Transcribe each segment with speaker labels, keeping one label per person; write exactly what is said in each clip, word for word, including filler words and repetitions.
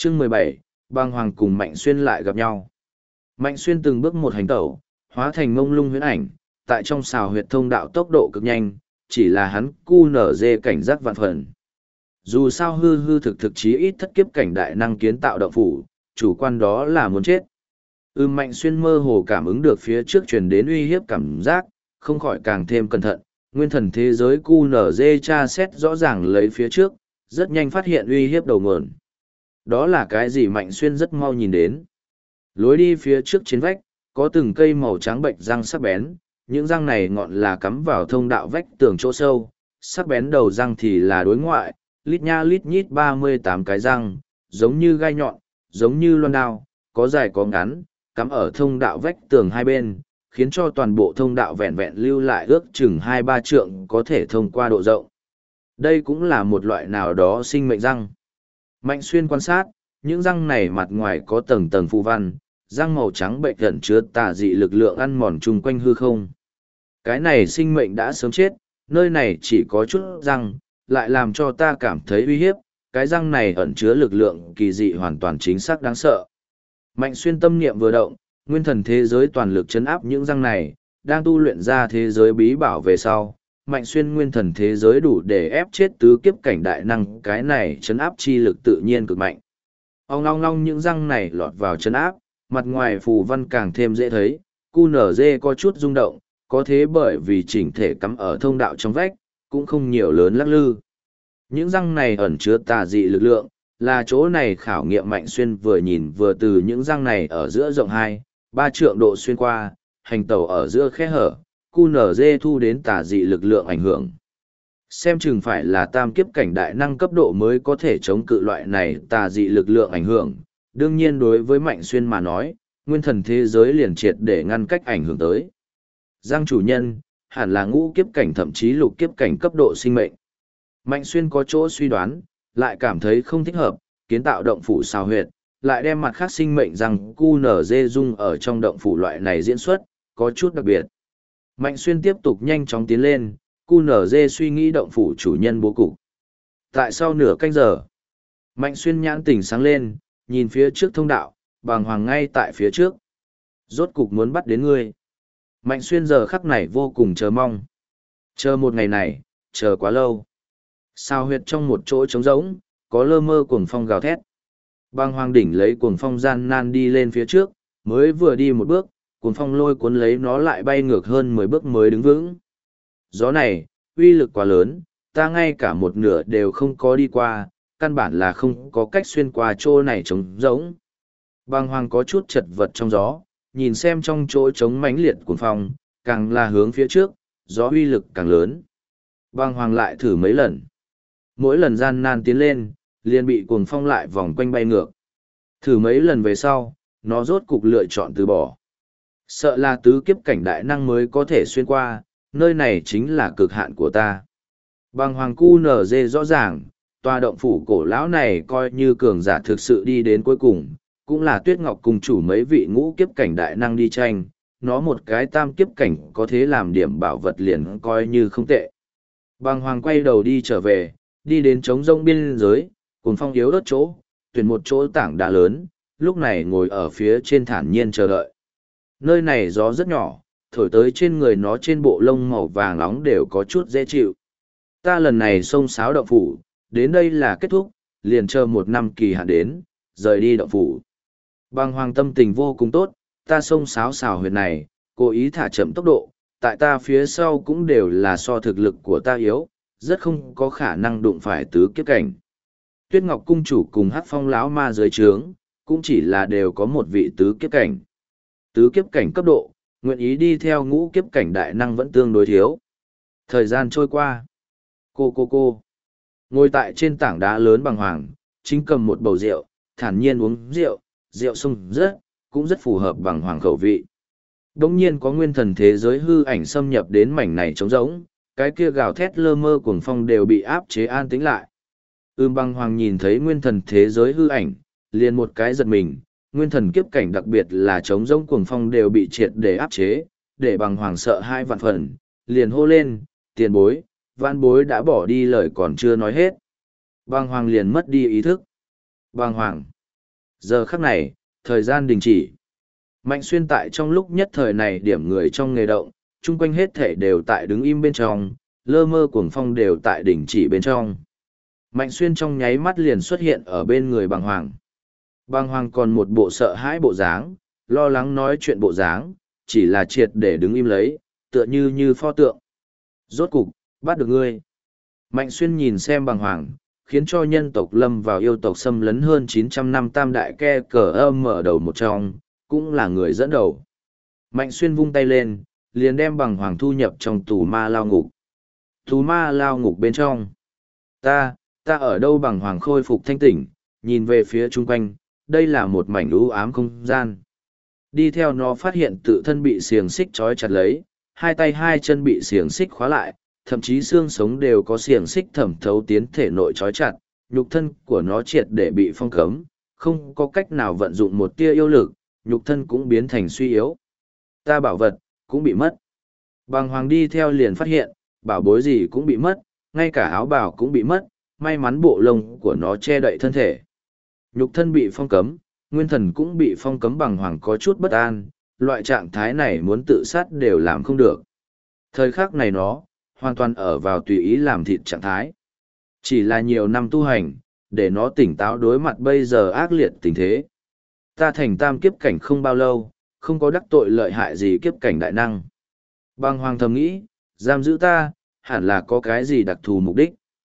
Speaker 1: Chương mười bảy, băng hoàng cùng Mạnh Xuyên lại gặp nhau. Mạnh Xuyên từng bước một hành tẩu, hóa thành mông lung huyễn ảnh, tại trong xào huyệt thông đạo tốc độ cực nhanh, chỉ là hắn cu nở dê cảnh giác vạn phần. Dù sao hư hư thực thực chí ít thất kiếp cảnh đại năng kiến tạo động phủ, chủ quan đó là muốn chết. Ưm Mạnh Xuyên mơ hồ cảm ứng được phía trước truyền đến uy hiếp cảm giác, không khỏi càng thêm cẩn thận, nguyên thần thế giới cu nở dê tra xét rõ ràng lấy phía trước, rất nhanh phát hiện uy hiếp đầu nguồn. Đó là cái gì Mạnh Xuyên rất mau nhìn đến. Lối đi phía trước trên vách, có từng cây màu trắng bệnh răng sắc bén, những răng này ngọn là cắm vào thông đạo vách tường chỗ sâu, sắc bén đầu răng thì là đối ngoại, lít nha lít nhít ba mươi tám cái răng, giống như gai nhọn, giống như loan đao, có dài có ngắn, cắm ở thông đạo vách tường hai bên, khiến cho toàn bộ thông đạo vẹn vẹn lưu lại ước chừng hai ba trượng có thể thông qua độ rộng. Đây cũng là một loại nào đó sinh mệnh răng. Mạnh Xuyên quan sát, những răng này mặt ngoài có tầng tầng phù văn, răng màu trắng bệnh gần chứa tà dị lực lượng ăn mòn chung quanh hư không. Cái này sinh mệnh đã sớm chết, nơi này chỉ có chút răng, lại làm cho ta cảm thấy uy hiếp, cái răng này ẩn chứa lực lượng kỳ dị hoàn toàn chính xác đáng sợ. Mạnh Xuyên tâm niệm vừa động, nguyên thần thế giới toàn lực chấn áp những răng này, đang tu luyện ra thế giới bí bảo về sau. Mạnh Xuyên nguyên thần thế giới đủ để ép chết tứ kiếp cảnh đại năng, cái này chấn áp chi lực tự nhiên cực mạnh. Ong long long những răng này lọt vào chấn áp, mặt ngoài phù văn càng thêm dễ thấy, cu nở dê có chút rung động, có thế bởi vì chỉnh thể cắm ở thông đạo trong vách, cũng không nhiều lớn lắc lư. Những răng này ẩn chứa tà dị lực lượng, là chỗ này khảo nghiệm Mạnh Xuyên vừa nhìn vừa từ những răng này ở giữa rộng hai, ba trượng độ xuyên qua, hành tẩu ở giữa khe hở, cu nở dê thu đến tà dị lực lượng ảnh hưởng. Xem chừng phải là tam kiếp cảnh đại năng cấp độ mới có thể chống cự loại này tà dị lực lượng ảnh hưởng. Đương nhiên đối với Mạnh Xuyên mà nói, nguyên thần thế giới liền triệt để ngăn cách ảnh hưởng tới. Giang chủ nhân, hẳn là ngũ kiếp cảnh thậm chí lục kiếp cảnh cấp độ sinh mệnh. Mạnh Xuyên có chỗ suy đoán, lại cảm thấy không thích hợp, kiến tạo động phủ xào huyệt, lại đem mặt khác sinh mệnh rằng cu nở dê dung ở trong động phủ loại này diễn xuất, có chút đặc biệt. Mạnh Xuyên tiếp tục nhanh chóng tiến lên, cu nở dê suy nghĩ động phủ chủ nhân bố cục. Tại sau nửa canh giờ, Mạnh Xuyên nhãn tỉnh sáng lên, nhìn phía trước thông đạo, bàng hoàng ngay tại phía trước. Rốt cục muốn bắt đến ngươi. Mạnh Xuyên giờ khắc này vô cùng chờ mong. Chờ một ngày này, chờ quá lâu. Sao huyệt trong một chỗ trống rỗng, có lơ mơ cuồng phong gào thét. Bàng hoàng đỉnh lấy cuồng phong gian nan đi lên phía trước, mới vừa đi một bước, cuồng phong lôi cuốn lấy nó lại bay ngược hơn mười bước mới đứng vững. Gió này, uy lực quá lớn, ta ngay cả một nửa đều không có đi qua, căn bản là không có cách xuyên qua chỗ này trống rỗng. Bàng hoàng có chút chật vật trong gió, nhìn xem trong chỗ trống mãnh liệt cuồng phong, càng là hướng phía trước, gió uy lực càng lớn. Bàng hoàng lại thử mấy lần. Mỗi lần gian nan tiến lên, liền bị cuồng phong lại vòng quanh bay ngược. Thử mấy lần về sau, nó rốt cục lựa chọn từ bỏ. Sợ là tứ kiếp cảnh đại năng mới có thể xuyên qua, nơi này chính là cực hạn của ta. Bàng hoàng cu nở dê rõ ràng, tòa động phủ cổ lão này coi như cường giả thực sự đi đến cuối cùng, cũng là Tuyết Ngọc cùng chủ mấy vị ngũ kiếp cảnh đại năng đi tranh, nó một cái tam kiếp cảnh có thế làm điểm bảo vật liền coi như không tệ. Bàng hoàng quay đầu đi trở về, đi đến trống rông biên giới, cùng phong yếu đất chỗ, tuyển một chỗ tảng đá lớn, lúc này ngồi ở phía trên thản nhiên chờ đợi. Nơi này gió rất nhỏ, thổi tới trên người nó trên bộ lông màu vàng nóng đều có chút dễ chịu. Ta lần này xông xáo động phủ, đến đây là kết thúc, liền chờ một năm kỳ hạn đến, rời đi động phủ. Bàng hoàng tâm tình vô cùng tốt, ta xông xáo xào huyệt này, cố ý thả chậm tốc độ, tại ta phía sau cũng đều là so thực lực của ta yếu, rất không có khả năng đụng phải tứ kiếp cảnh. Tuyết Ngọc cung chủ cùng Hắc Phong lão ma dưới trướng, cũng chỉ là đều có một vị tứ kiếp cảnh. Tứ kiếp cảnh cấp độ, nguyện ý đi theo ngũ kiếp cảnh đại năng vẫn tương đối thiếu. Thời gian trôi qua. Cô cô cô. Ngồi tại trên tảng đá lớn bằng hoàng, chính cầm một bầu rượu, thản nhiên uống rượu, rượu sung rất, cũng rất phù hợp bằng hoàng khẩu vị. Đống nhiên có nguyên thần thế giới hư ảnh xâm nhập đến mảnh này trống rỗng, cái kia gào thét lơ mơ cuồng phong đều bị áp chế an tĩnh lại. Ưm băng hoàng nhìn thấy nguyên thần thế giới hư ảnh, liền một cái giật mình, nguyên thần kiếp cảnh đặc biệt là trống rỗng cuồng phong đều bị triệt để áp chế, để băng hoàng sợ hai vạn phần, liền hô lên, tiền bối, vạn bối đã bỏ đi lời còn chưa nói hết. Băng hoàng liền mất đi ý thức. Băng hoàng, Giờ khắc này, thời gian đình chỉ. Mạnh xuyên tại trong lúc nhất thời này điểm người trong nghề động, chung quanh hết thể đều tại đứng im bên trong, lơ mơ cuồng phong đều tại đỉnh chỉ bên trong. Mạnh xuyên trong nháy mắt liền xuất hiện ở bên người bàng hoàng. Bàng hoàng còn một bộ sợ hãi bộ dáng, lo lắng nói chuyện bộ dáng, chỉ là triệt để đứng im lấy, tựa như như pho tượng. Rốt cục, bắt được ngươi. Mạnh xuyên nhìn xem bàng hoàng, khiến cho nhân tộc lâm vào yêu tộc xâm lấn hơn chín trăm năm tam đại ke cờ âm mở đầu một trong, cũng là người dẫn đầu. Mạnh xuyên vung tay lên, liền đem bàng hoàng thu nhập trong tù ma lao ngục. Tù ma lao ngục bên trong. Ta, ta ở đâu bàng hoàng khôi phục thanh tỉnh, nhìn về phía chung quanh, đây là một mảnh u ám không gian. Đi theo nó phát hiện tự thân bị xiềng xích trói chặt lấy, hai tay hai chân bị xiềng xích khóa lại, thậm chí xương sống đều có xiềng xích thẩm thấu tiến thể nội trói chặt, nhục thân của nó triệt để bị phong cấm, không có cách nào vận dụng một tia yêu lực, nhục thân cũng biến thành suy yếu. Ta bảo vật, cũng bị mất. Bàng hoàng đi theo liền phát hiện, bảo bối gì cũng bị mất, ngay cả áo bào cũng bị mất, may mắn bộ lông của nó che đậy thân thể. Nhục thân bị phong cấm, nguyên thần cũng bị phong cấm. Bàng hoàng có chút bất an, loại trạng thái này muốn tự sát đều làm không được. Thời khắc này nó, hoàn toàn ở vào tùy ý làm thịt trạng thái. Chỉ là nhiều năm tu hành, để nó tỉnh táo đối mặt bây giờ ác liệt tình thế. Ta thành tam kiếp cảnh không bao lâu, không có đắc tội lợi hại gì kiếp cảnh đại năng. Bàng hoàng thầm nghĩ, giam giữ ta, hẳn là có cái gì đặc thù mục đích.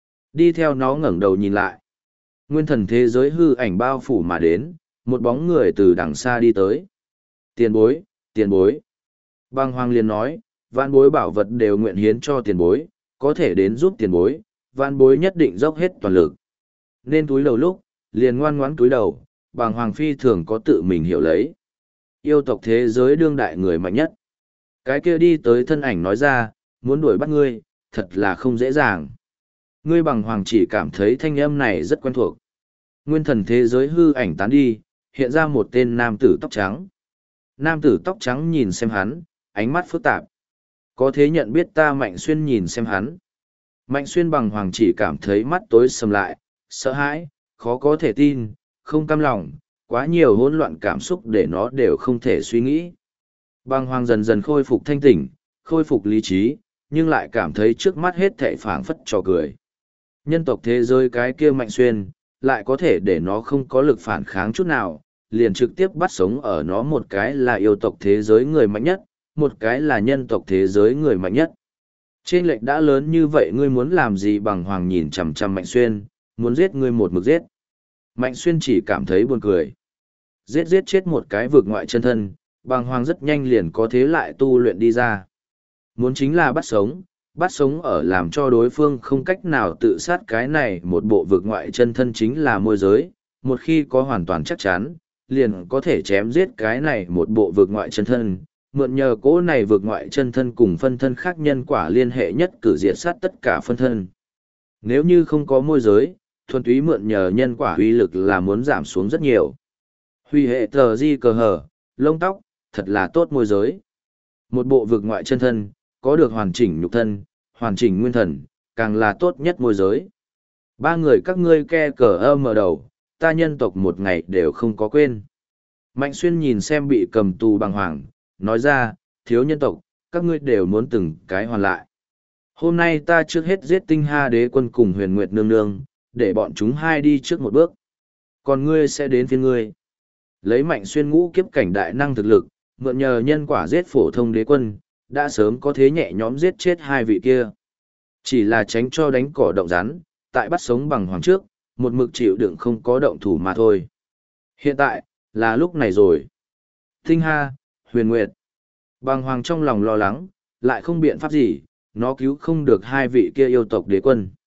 Speaker 1: Đi theo nó ngẩng đầu nhìn lại. Nguyên thần thế giới hư ảnh bao phủ mà đến, một bóng người từ đằng xa đi tới. Tiền bối, tiền bối. Bàng hoàng liền nói, vạn bối bảo vật đều nguyện hiến cho tiền bối, có thể đến giúp tiền bối, vạn bối nhất định dốc hết toàn lực. Nên túi đầu lúc, liền ngoan ngoãn túi đầu, bàng hoàng phi thường có tự mình hiểu lấy. Yêu tộc thế giới đương đại người mạnh nhất. Cái kia đi tới thân ảnh nói ra, muốn đuổi bắt ngươi, thật là không dễ dàng. Ngươi bàng hoàng chỉ cảm thấy thanh âm này rất quen thuộc. Nguyên thần thế giới hư ảnh tán đi, hiện ra một tên nam tử tóc trắng. Nam tử tóc trắng nhìn xem hắn, ánh mắt phức tạp. Có thế nhận biết ta? Mạnh xuyên nhìn xem hắn. Mạnh xuyên bàng hoàng chỉ cảm thấy mắt tối sầm lại, sợ hãi, khó có thể tin, không cam lòng, quá nhiều hỗn loạn cảm xúc để nó đều không thể suy nghĩ. Bàng hoàng dần dần khôi phục thanh tỉnh, khôi phục lý trí, nhưng lại cảm thấy trước mắt hết thảy phảng phất trò cười. Nhân tộc thế giới cái kia mạnh xuyên, lại có thể để nó không có lực phản kháng chút nào, liền trực tiếp bắt sống ở nó. Một cái là yêu tộc thế giới người mạnh nhất, một cái là nhân tộc thế giới người mạnh nhất. Trên lệch đã lớn như vậy, ngươi muốn làm gì? Bàng hoàng nhìn chằm chằm Mạnh Xuyên, muốn giết ngươi một mực giết. Mạnh Xuyên chỉ cảm thấy buồn cười. Giết giết chết một cái vực ngoại chân thân, bàng hoàng rất nhanh liền có thế lại tu luyện đi ra. Muốn chính là bắt sống, bắt sống ở làm cho đối phương không cách nào tự sát. Cái này một bộ vực ngoại chân thân chính là môi giới, một khi có hoàn toàn chắc chắn, liền có thể chém giết cái này một bộ vực ngoại chân thân. Mượn nhờ cỗ này vượt ngoại chân thân cùng phân thân khác nhân quả liên hệ nhất cử diệt sát tất cả phân thân. Nếu như không có môi giới, thuần túy mượn nhờ nhân quả uy lực là muốn giảm xuống rất nhiều. Huy hệ tờ di cờ hở, lông tóc, thật là tốt môi giới. Một bộ vượt ngoại chân thân, có được hoàn chỉnh nhục thân, hoàn chỉnh nguyên thần, càng là tốt nhất môi giới. Ba người các ngươi ke cờ âm ở đầu, ta nhân tộc một ngày đều không có quên. Mạnh Xuyên nhìn xem bị cầm tù bàng hoàng, nói ra, thiếu nhân tộc, các ngươi đều muốn từng cái hoàn lại. Hôm nay ta trước hết giết Tinh Ha Đế Quân cùng Huyền Nguyệt Nương Nương, để bọn chúng hai đi trước một bước. Còn ngươi sẽ đến phiên ngươi. Lấy Mạnh Xuyên ngũ kiếp cảnh đại năng thực lực, mượn nhờ nhân quả giết phổ thông đế quân, đã sớm có thế nhẹ nhõm giết chết hai vị kia. Chỉ là tránh cho đánh cỏ động rắn, tại bắt sống bằng hoàng trước, một mực chịu đựng không có động thủ mà thôi. Hiện tại, là lúc này rồi. Tinh Ha, Huyền Nguyệt. Bàng hoàng trong lòng lo lắng, lại không biện pháp gì, nó cứu không được hai vị kia yêu tộc đế quân.